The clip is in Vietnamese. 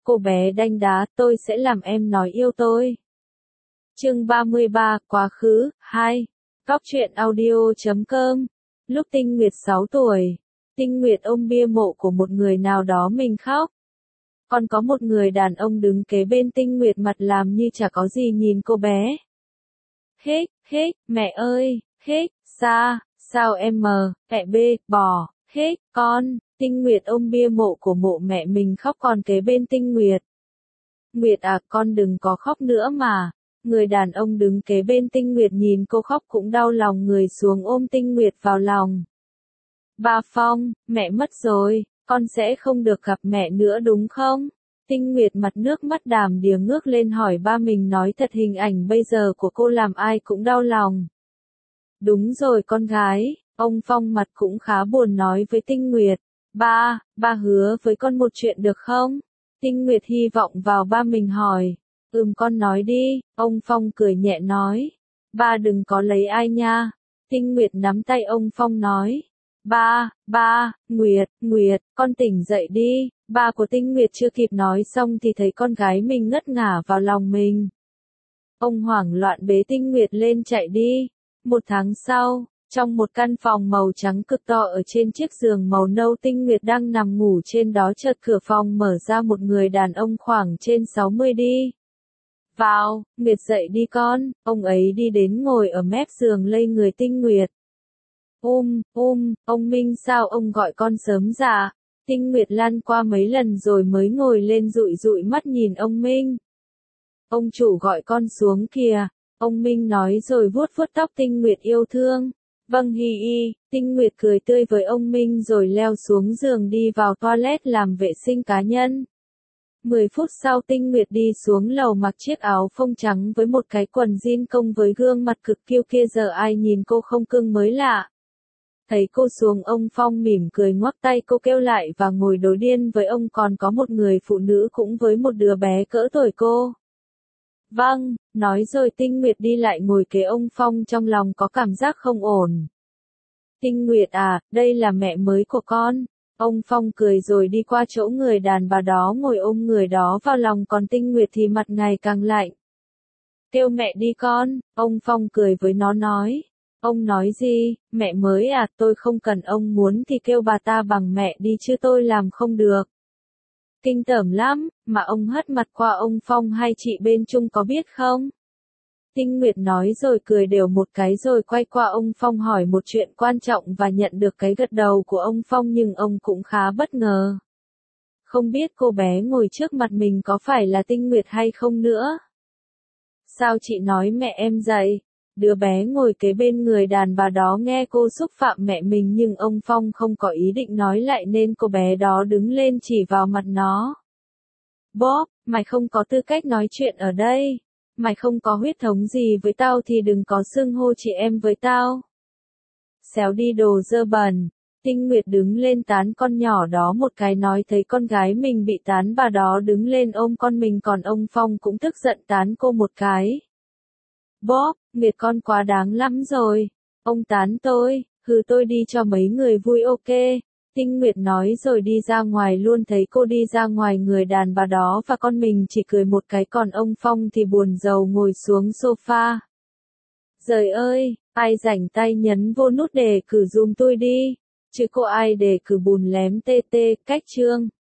cô bé đanh đá, tôi sẽ làm em nói yêu tôi. Chương 33, quá khứ, 2. Góc truyện audio.com. Lúc Tinh Nguyệt 6 tuổi, Tinh Nguyệt ôm bia mộ của một người nào đó mình khóc. Còn có một người đàn ông đứng kế bên Tinh Nguyệt mặt làm như chả có gì nhìn cô bé. Hếch, mẹ ơi, hếch, sao em bỏ, hếch, con. Tinh Nguyệt ôm bia mộ của mộ mẹ mình khóc còn kế bên Tinh Nguyệt. Nguyệt à, con đừng có khóc nữa mà. Người đàn ông đứng kế bên Tinh Nguyệt nhìn cô khóc cũng đau lòng người xuống ôm Tinh Nguyệt vào lòng. Ba Phong, mẹ mất rồi, con sẽ không được gặp mẹ nữa đúng không? Tinh Nguyệt mặt nước mắt đàm đìa ngước lên hỏi ba mình nói thật hình ảnh bây giờ của cô làm ai cũng đau lòng. Đúng rồi con gái, ông Phong mặt cũng khá buồn nói với Tinh Nguyệt. Ba hứa với con một chuyện được không? Tinh Nguyệt hy vọng vào ba mình hỏi. Con nói đi, ông Phong cười nhẹ nói. Ba đừng có lấy ai nha. Tinh Nguyệt nắm tay ông Phong nói. Nguyệt, con tỉnh dậy đi. Ba của Tinh Nguyệt chưa kịp nói xong thì thấy con gái mình ngất ngả vào lòng mình. Ông hoảng loạn bế Tinh Nguyệt lên chạy đi. 1 tháng sau, trong một căn phòng màu trắng cực to ở trên chiếc giường màu nâu Tinh Nguyệt đang nằm ngủ trên đó chợt cửa phòng mở ra một người đàn ông khoảng trên 60 đi. Vào, Nguyệt dậy đi con, ông ấy đi đến ngồi ở mép giường lây người Tinh Nguyệt. Ông Minh sao ông gọi con sớm dạ? Tinh Nguyệt lăn qua mấy lần rồi mới ngồi lên dụi mắt nhìn ông Minh. Ông chủ gọi con xuống kìa, ông Minh nói rồi vuốt tóc Tinh Nguyệt yêu thương. Vâng hi, Tinh Nguyệt cười tươi với ông Minh rồi leo xuống giường đi vào toilet làm vệ sinh cá nhân. 10 phút sau Tinh Nguyệt đi xuống lầu mặc chiếc áo phông trắng với một cái quần jean công với gương mặt cực kiêu kia giờ ai nhìn cô không cưng mới lạ. Thấy cô xuống ông Phong mỉm cười ngoắc tay cô kêu lại và ngồi đối điên với ông còn có một người phụ nữ cũng với một đứa bé cỡ tuổi cô. Vâng, nói rồi Tinh Nguyệt đi lại ngồi kế ông Phong trong lòng có cảm giác không ổn. Tinh Nguyệt à, đây là mẹ mới của con. Ông Phong cười rồi đi qua chỗ người đàn bà đó ngồi ôm người đó vào lòng còn Tinh Nguyệt thì mặt ngày càng lạnh. Kêu mẹ đi con, ông Phong cười với nó nói. Ông nói gì, mẹ mới à, tôi không cần ông muốn thì kêu bà ta bằng mẹ đi chứ tôi làm không được. Kinh tởm lắm, mà ông hất mặt qua ông Phong hay chị bên chung có biết không? Tinh Nguyệt nói rồi cười đều một cái rồi quay qua ông Phong hỏi một chuyện quan trọng và nhận được cái gật đầu của ông Phong nhưng ông cũng khá bất ngờ. Không biết cô bé ngồi trước mặt mình có phải là Tinh Nguyệt hay không nữa? Sao chị nói mẹ em dậy? Đứa bé ngồi kế bên người đàn bà đó nghe cô xúc phạm mẹ mình nhưng ông Phong không có ý định nói lại nên cô bé đó đứng lên chỉ vào mặt nó. Bob, mày không có tư cách nói chuyện ở đây. Mày không có huyết thống gì với tao thì đừng có xưng hô chị em với tao. Xéo đi đồ dơ bẩn. Tinh Nguyệt đứng lên tán con nhỏ đó một cái nói thấy con gái mình bị tán bà đó đứng lên ôm con mình còn ông Phong cũng tức giận tán cô một cái. Bob, Nguyệt con quá đáng lắm rồi. Ông tán tôi, tôi đi cho mấy người vui ok. Tinh Nguyệt nói rồi đi ra ngoài luôn thấy cô đi ra ngoài người đàn bà đó và con mình chỉ cười một cái còn ông Phong thì buồn rầu ngồi xuống sofa. Giời ơi, ai rảnh tay nhấn vô nút đề cử giùm tôi đi. Chứ cô ai đề cử bùn lém tê cách chương.